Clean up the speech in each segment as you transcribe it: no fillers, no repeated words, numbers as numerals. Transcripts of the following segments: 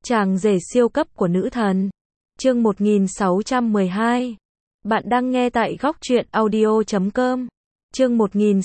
Chàng rể siêu cấp của nữ thần. Chương 1612. Bạn đang nghe tại góc truyện audio.com. Chương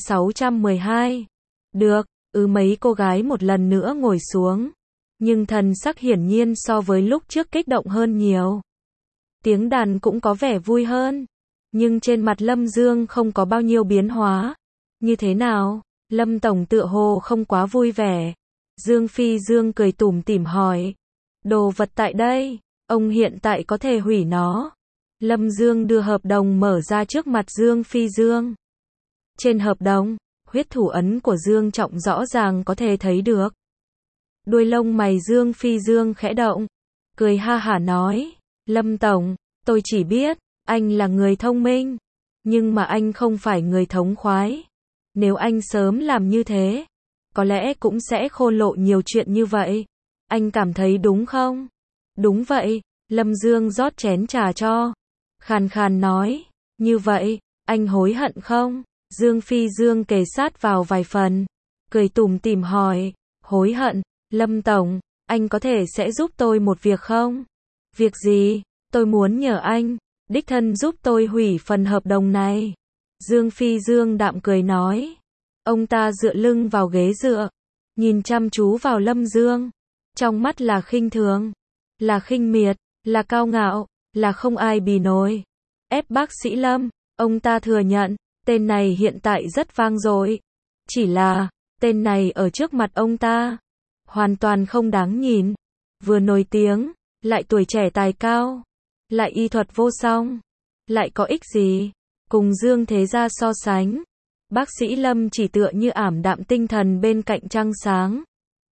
1612. Được, mấy cô gái một lần nữa ngồi xuống. Nhưng thần sắc hiển nhiên so với lúc trước kích động hơn nhiều. Tiếng đàn cũng có vẻ vui hơn. Nhưng trên mặt Lâm Dương không có bao nhiêu biến hóa. Như thế nào? Lâm Tổng tựa hồ không quá vui vẻ. Dương Phi Dương cười tủm tỉm hỏi. Đồ vật tại đây, ông hiện tại có thể hủy nó. Lâm Dương đưa hợp đồng mở ra trước mặt Dương Phi Dương. Trên hợp đồng, huyết thủ ấn của Dương Trọng rõ ràng có thể thấy được. Đuôi lông mày Dương Phi Dương khẽ động, cười ha hả nói, Lâm Tổng, tôi chỉ biết, anh là người thông minh, nhưng mà anh không phải người thống khoái. Nếu anh sớm làm như thế, có lẽ cũng sẽ khô lộ nhiều chuyện như vậy. Anh cảm thấy đúng không? Đúng vậy, Lâm Dương rót chén trà cho. Khàn khàn nói, như vậy, anh hối hận không? Dương Phi Dương kề sát vào vài phần, cười tủm tỉm hỏi, hối hận, Lâm Tổng, anh có thể sẽ giúp tôi một việc không? Việc gì? Tôi muốn nhờ anh, đích thân giúp tôi hủy phần hợp đồng này. Dương Phi Dương đạm cười nói. Ông ta dựa lưng vào ghế dựa, nhìn chăm chú vào Lâm Dương. Trong mắt là khinh thường, là khinh miệt, là cao ngạo, là không ai bì nổi. Ép bác sĩ Lâm, ông ta thừa nhận, tên này hiện tại rất vang dội. Chỉ là, tên này ở trước mặt ông ta, hoàn toàn không đáng nhìn. Vừa nổi tiếng, lại tuổi trẻ tài cao, lại y thuật vô song, lại có ích gì? Cùng Dương Thế Gia so sánh, bác sĩ Lâm chỉ tựa như ảm đạm tinh thần bên cạnh trăng sáng.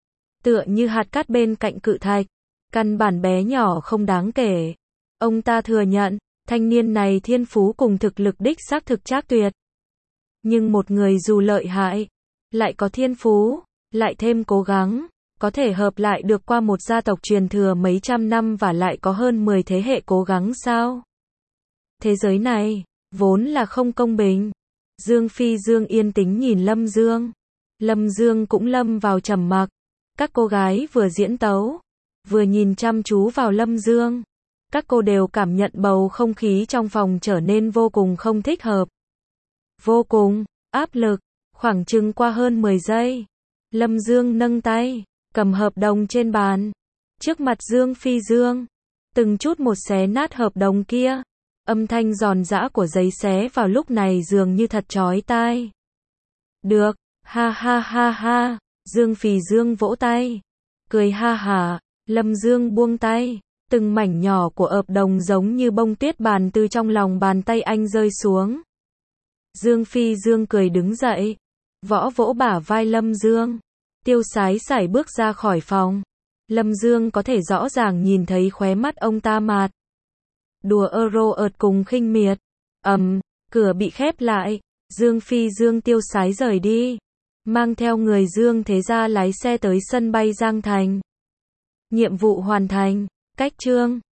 Tựa như hạt cát bên cạnh cự thạch, căn bản bé nhỏ không đáng kể. Ông ta thừa nhận, thanh niên này thiên phú cùng thực lực đích xác thực trác tuyệt. Nhưng một người dù lợi hại, lại có thiên phú, lại thêm cố gắng, có thể hợp lại được qua một gia tộc truyền thừa mấy trăm năm và lại có hơn 10 thế hệ cố gắng sao? Thế giới này, vốn là không công bình. Dương Phi Dương yên tĩnh nhìn Lâm Dương. Lâm Dương cũng lâm vào trầm mặc. Các cô gái vừa diễn tấu, vừa nhìn chăm chú vào Lâm Dương. Các cô đều cảm nhận bầu không khí trong phòng trở nên vô cùng không thích hợp. Vô cùng áp lực. Khoảng chừng qua hơn 10 giây, Lâm Dương nâng tay, cầm hợp đồng trên bàn. Trước mặt Dương Phi Dương, từng chút một xé nát hợp đồng kia. Âm thanh giòn giã của giấy xé vào lúc này dường như thật chói tai. Được, ha ha ha ha, Dương Phi Dương vỗ tay, cười ha hả. Lâm Dương buông tay, từng mảnh nhỏ của hợp đồng giống như bông tuyết bàn từ trong lòng bàn tay anh rơi xuống. Dương Phi Dương cười đứng dậy, vỗ bả vai Lâm Dương, tiêu sái sải bước ra khỏi phòng. Lâm Dương có thể rõ ràng nhìn thấy khóe mắt ông ta mạt. Đùa euro ợt cùng khinh miệt. Cửa bị khép lại, Dương Phi Dương tiêu sái rời đi, mang theo người Dương Thế Gia lái xe tới sân bay Giang Thành. Nhiệm vụ hoàn thành, cách chương